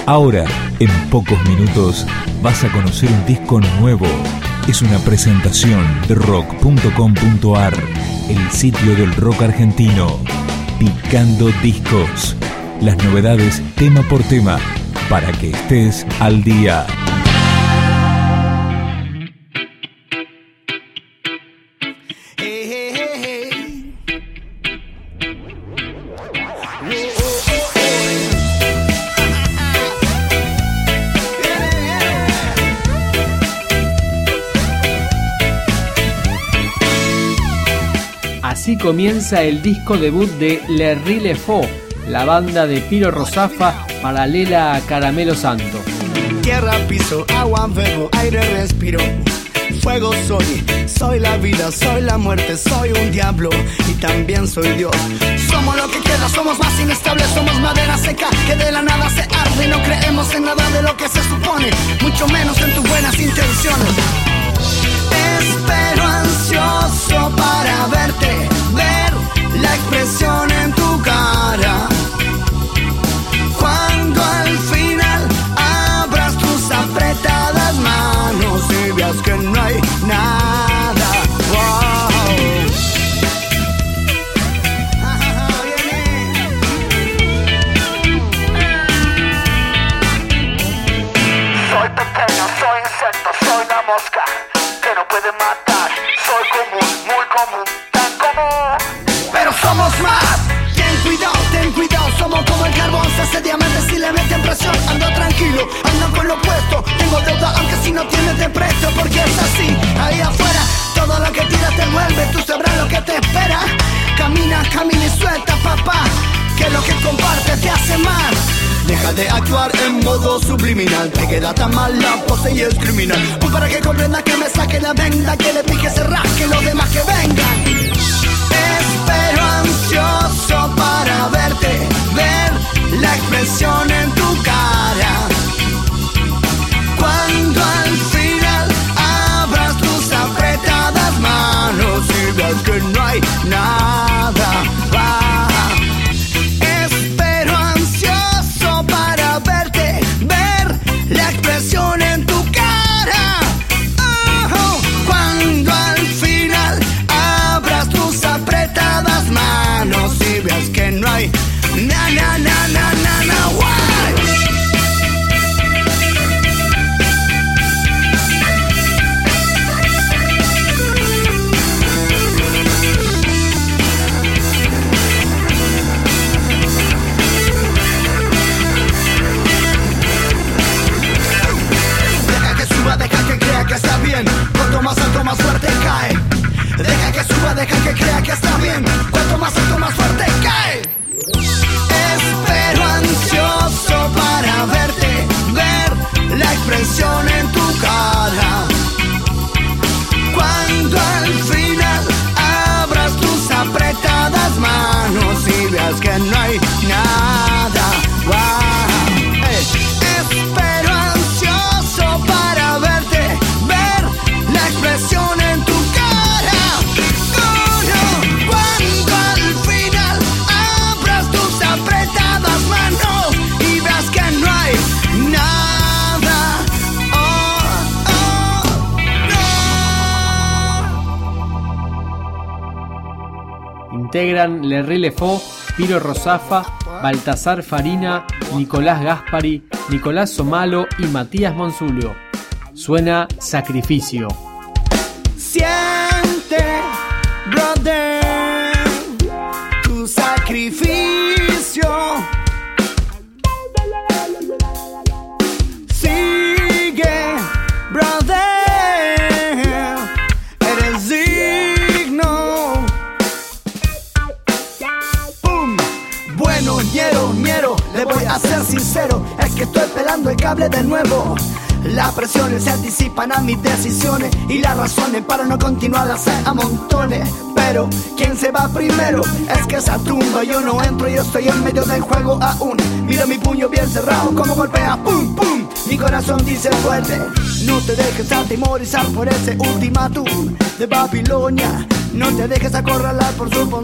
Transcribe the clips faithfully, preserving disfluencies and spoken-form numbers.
Ahora, en pocos minutos, vas a conocer un disco nuevo. Es una presentación de rock punto com punto a r, el sitio del rock argentino. Picando discos. Las novedades tema por tema, para que estés al día. Así comienza el disco debut de Le Rile Faux, la banda de Piro Rosafa paralela a Caramelo Santo. Tierra, piso, agua, bebo, aire, respiro. Fuego soy, soy la vida, soy la muerte, soy un diablo y también soy Dios. Somos lo que queda, somos más inestables, somos madera seca que de la nada se arde y no creemos en nada de lo que se supone, mucho menos en tus buenas intenciones. Espero ansioso para verte, ver la expresión en tu cara. Cuando al final abras tus apretadas manos y veas que no hay nada. Wow. Soy pequeño, soy insecto, soy la mosca que no puede matar. Soy común, muy común, tan común. Pero somos más. Ten cuidado, ten cuidado. Somos como el carbón, se hace diamante si le meten presión. Ando tranquilo, ando con lo puesto. Tengo deuda aunque si no tienes te presto. Porque es así, ahí afuera todo lo que tiras te vuelve. Tú sabrás lo que te espera. Camina, camina y suelta, papá, que lo que compartes te hace mal. Deja de actuar en modo subliminal. Te queda tan mal la pose y es criminal. Pues para que comprendas que me saque la venda, que le pique, se rasque los demás que vengan. Espero ansioso para verte, ver la expresión en tu cara. Cuando al final abras tus apretadas manos y veas que no hay nada. Ah. Espero ansioso para verte, ver la expresión en tu cara. Oh, cuando al final abras tus apretadas manos y veas que no hay na na na na na na. Why? Deja que suba, deja que crea que está bien. Cuanto más alto, más fuerte cae. Deja que suba, deja que crea que está bien. Cuanto más alto, más fuerte cae. Espero ansioso para verte, ver la expresión en tu cara. Cuando al final abras tus apretadas manos y veas que no hay nada. Wow. Hey. Espero ansioso para verte, ver la expresión en tu cara. Oh, no. Cuando al final abras tus apretadas manos y veas que no hay nada. Oh, oh, no. Integran Le Rile Faux, Piro Rosafa, Baltasar Farina, Nicolás Gaspari, Nicolás Somalo y Matías Monsulio. Suena Sacrificio. Siente, brother, tu sacrificio. Sigue, brother, eres digno. Pum. Bueno, ñero, ñero, le voy a ser sincero, es que estoy pelando el cable de nuevo. Las presiones se anticipan a mis decisiones y las razones para no continuar las sé a montones. Pero, ¿quién se va primero? Es que esa tumba yo no entro, yo estoy en medio del juego aún. Mira mi puño bien cerrado, como golpea, pum, pum. Mi corazón dice fuerte, no te dejes atemorizar por ese ultimátum de Babilonia. No te dejes acorralar por su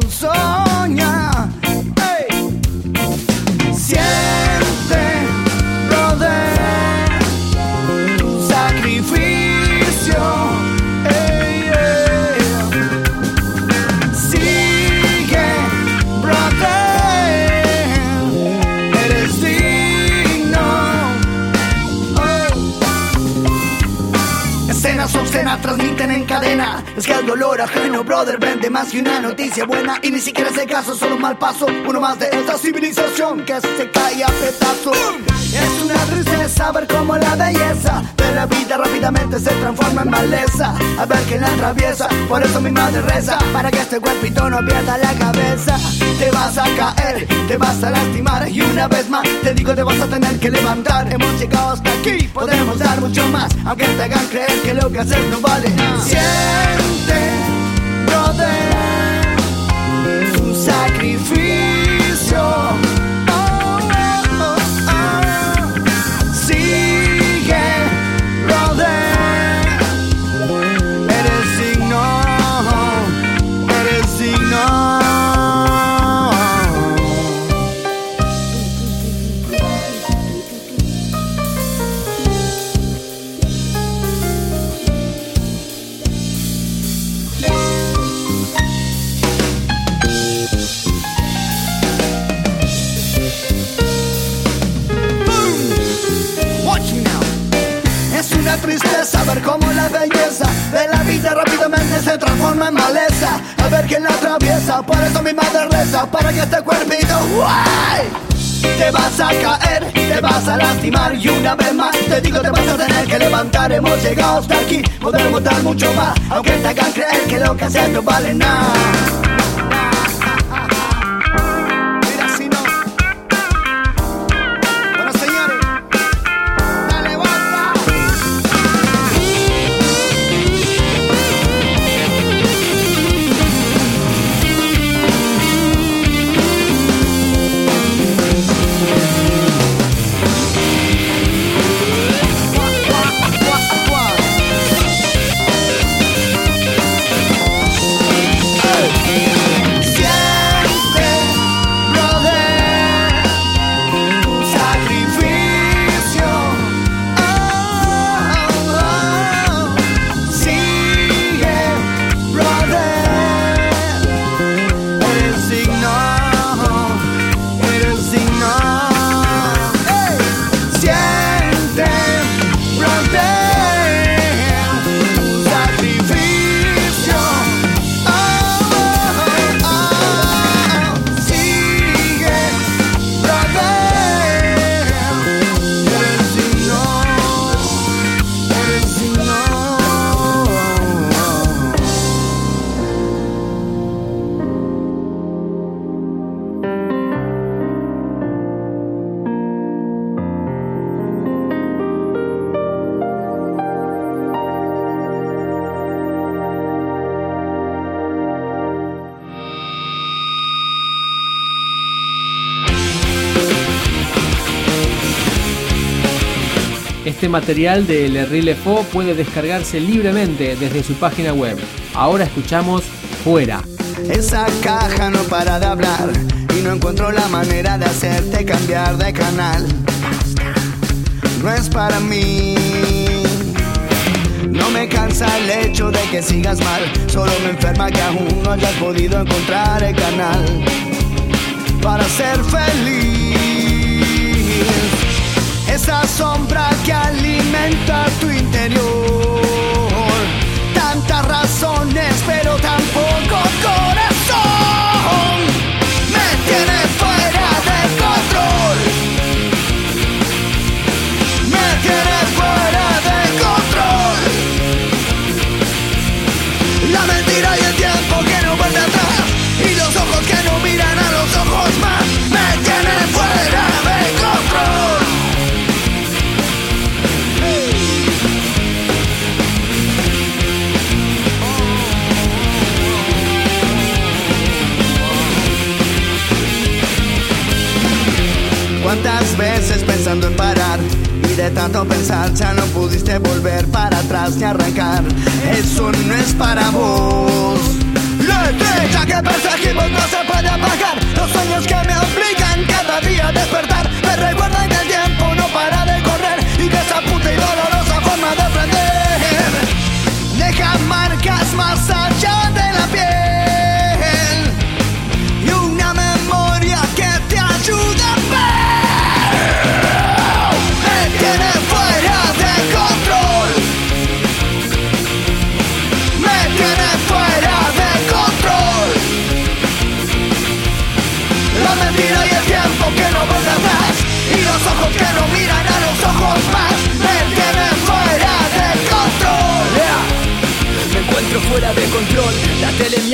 ponzoña. Hey. Siente, brother, cadenas transmiten en cadena. Es que el dolor ajeno, brother, vende más que una noticia buena. Y ni siquiera es el caso, solo un mal paso, uno más de esta civilización que se cae a pedazos. Es una tristeza ver cómo la belleza de la vida rápidamente se transforma en maleza. A ver quién la atraviesa, por eso mi madre reza, para que este cuerpito no pierda la cabeza. Te vas a caer, te vas a lastimar, y una vez más te digo, te vas a tener que levantar. Hemos llegado hasta aquí, podemos dar mucho más, aunque te hagan creer que lo que haces no vale nada. Siente, brother, tu sacrificio. Oh, oh, oh. Sigue, brother, eres digno, eres digno. Tristeza ver cómo la belleza de la vida rápidamente se transforma en maleza. A ver quién la atraviesa, por eso mi madre reza, para que este cuerpito, ¡guay! Te vas a caer, te vas a lastimar, y una vez más te digo, te vas a tener que levantar. Hemos llegado hasta aquí, podemos dar mucho más, aunque te hagan creer que lo que haces no vale nada. Este material de Le Rille Faux puede descargarse libremente desde su página web. Ahora escuchamos Fuera. Esa caja no para de hablar y no encuentro la manera de hacerte cambiar de canal. No es para mí. No me cansa el hecho de que sigas mal, solo me enferma que aún no hayas podido encontrar el canal para ser feliz. Esa sombra que alimenta tu interior, tantas razones pero tan poco corazón, me tiene fuera de control, me tiene fuera de control. La mentira y el tiempo que no vuelve atrás, y los ojos que no miran a los ojos más, me tienen fuera de control. ¿Cuántas veces pensando en parar y de tanto pensar ya no pudiste volver para atrás ni arrancar? Eso no es para vos. La estrella que perseguimos no se puede apagar. Los sueños que me obligan cada día a despertar me recuerdan que el tiempo no para de correr y que esa puta y dolorosa forma de aprender deja marcas más allá de la piel y una memoria que te ayuda a ver. Me tiene fuera de control,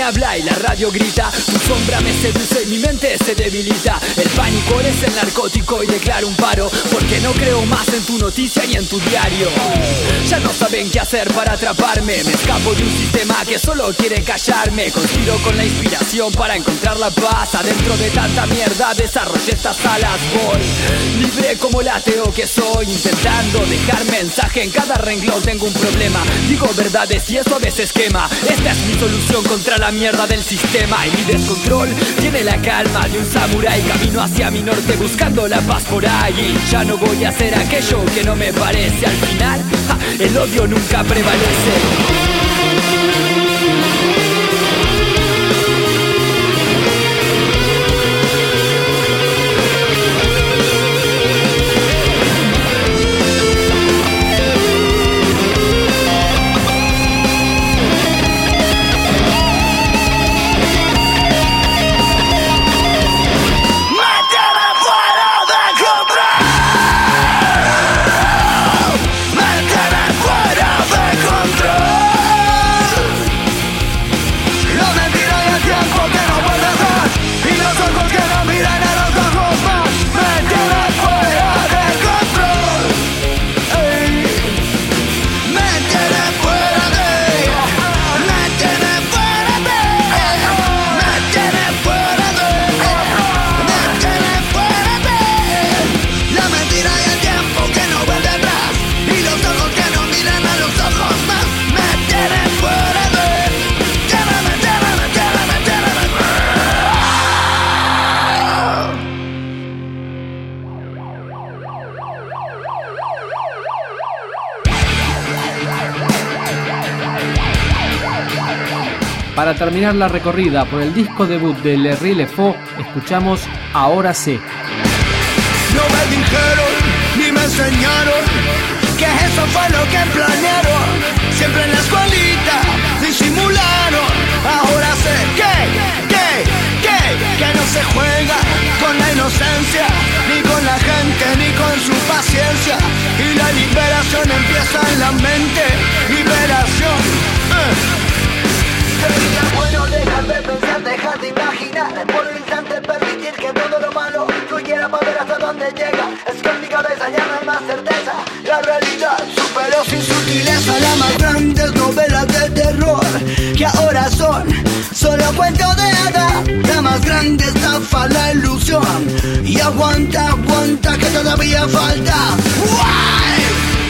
habla y la radio grita. Tu sombra me seduce y mi mente se debilita. El pánico es el narcótico y declaro un paro, porque no creo más en tu noticia y en tu diario. Ya no saben qué hacer para atraparme. Me escapo de un sistema que solo quiere callarme. Conspiro con la inspiración para encontrar la paz. Adentro de tanta mierda desarrollé estas alas. Voy libre como el ateo que soy, intentando dejar mensaje en cada renglón. Tengo un problema, digo verdades y eso a veces quema. Esta es mi solución contra la mierda del sistema. Y mi descontrol tiene la calma de un samurái. Camino hacia mi norte buscando la paz por ahí. Y ya no voy a hacer aquello que no me parece. Al final, ja, el odio nunca prevalece. Para terminar la recorrida por el disco debut de Le Rille Faux, escuchamos Ahora sé. No me dijeron ni me enseñaron que eso fue lo que planearon. Siempre en la escuelita disimularon. Ahora sé que, que, que, que no se juega con la inocencia, ni con la gente, ni con su paciencia. Y la liberación empieza en la mente. Liberación. Eh. Sería bueno dejar de pensar, dejar de imaginar. Por un instante permitir que todo lo malo fluyera para ver hasta dónde llega. Es que en mi cabeza ya no hay más certeza. La realidad superó sin sutileza las más grandes novelas de terror, que ahora son solo cuentos de hadas. La más grande estafa, la ilusión. Y aguanta, aguanta que todavía falta. ¡Why!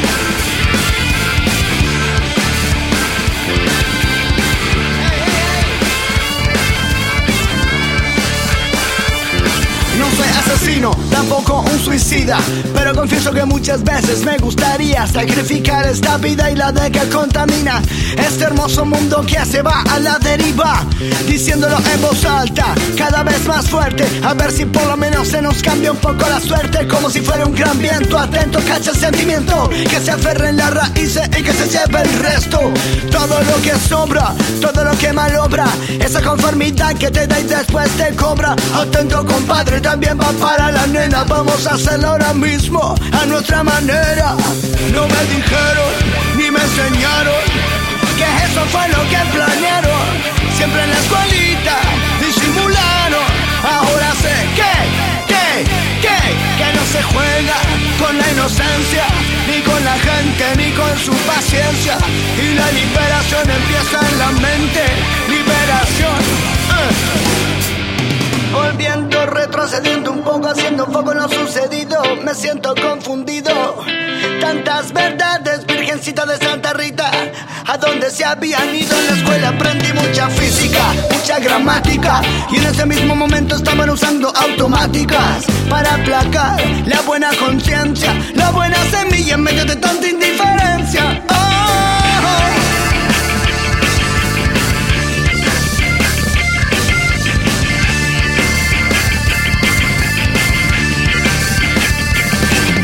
No soy asesino, tampoco un suicida, pero confieso que muchas veces me gustaría sacrificar esta vida y la de que contamina este hermoso mundo que se va a la deriva, diciéndolo en voz alta, cada vez más fuerte, a ver si por lo menos se nos cambia un poco la suerte, como si fuera un gran viento, atento, cacha el sentimiento, que se aferre en las raíces y que se lleve el resto, todo lo que sobra, todo lo que malobra, esa conformidad que te da y después te cobra, atento compadre, también va para la nena. Vamos a hacerlo ahora mismo, a nuestra manera. No me dijeron, ni me enseñaron que eso fue lo que planearon. Siempre en la escuelita disimularon. Ahora sé que, que, que, que no se juega con la inocencia, ni con la gente, ni con su paciencia. Y la liberación empieza en la mente. Liberación. Uh. Volviendo, retrocediendo un poco, haciendo foco en lo sucedido. Me siento confundido. Tantas verdades, virgencita de Santa Rita. ¿A dónde se habían ido? En la escuela aprendí mucha física, mucha gramática. Y en ese mismo momento estaban usando automáticas para aplacar la buena conciencia, la buena semilla en medio de tanta indiferencia. Oh.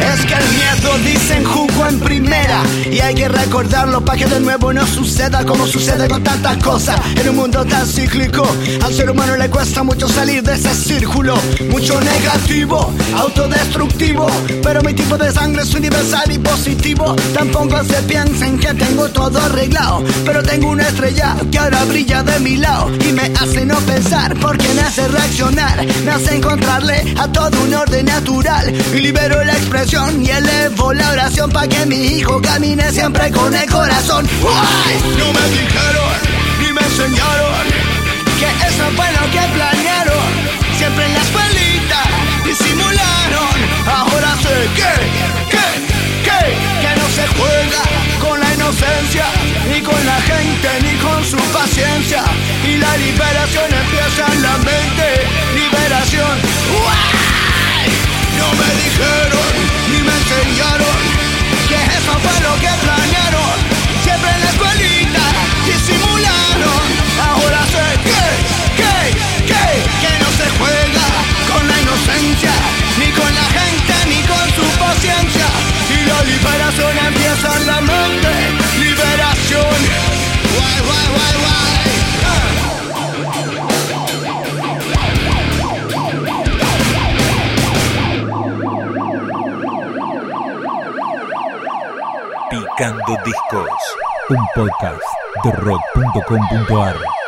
Es que el miedo dicen jugó en primera y hay que recordarlo para que de nuevo no suceda como sucede con tantas cosas en un mundo tan cíclico. Al ser humano le cuesta mucho salir de ese círculo, mucho negativo, autodestructivo, pero mi tipo de sangre es universal y positivo. Tampoco se piensen que tengo todo arreglado, pero tengo una estrella que ahora brilla de mi lado y me hace no pensar porque me hace reaccionar, me hace encontrarle a todo un orden natural y libero la expresión y elevo la oración para que mi hijo camine siempre con el corazón. ¡Ay! No me dijeron ni me enseñaron que eso fue lo que planearon, siempre en la escuelita disimularon. Ahora sé que, que, que, que no se juega con la inocencia, ni con la gente, ni con su paciencia. Y la liberación empieza en la mente. Liberación. ¡Uay! No me dijeron, ni me enseñaron que eso fue lo que planearon. Siempre en la escuelita disimularon. Ahora sé que, que, que, que no se juega con la inocencia, ni con la gente, ni con su paciencia. Y la liberación empieza en la mente. Liberación. Guay, guay, guay, guay. Picando Discos, un podcast de rock punto com punto ar.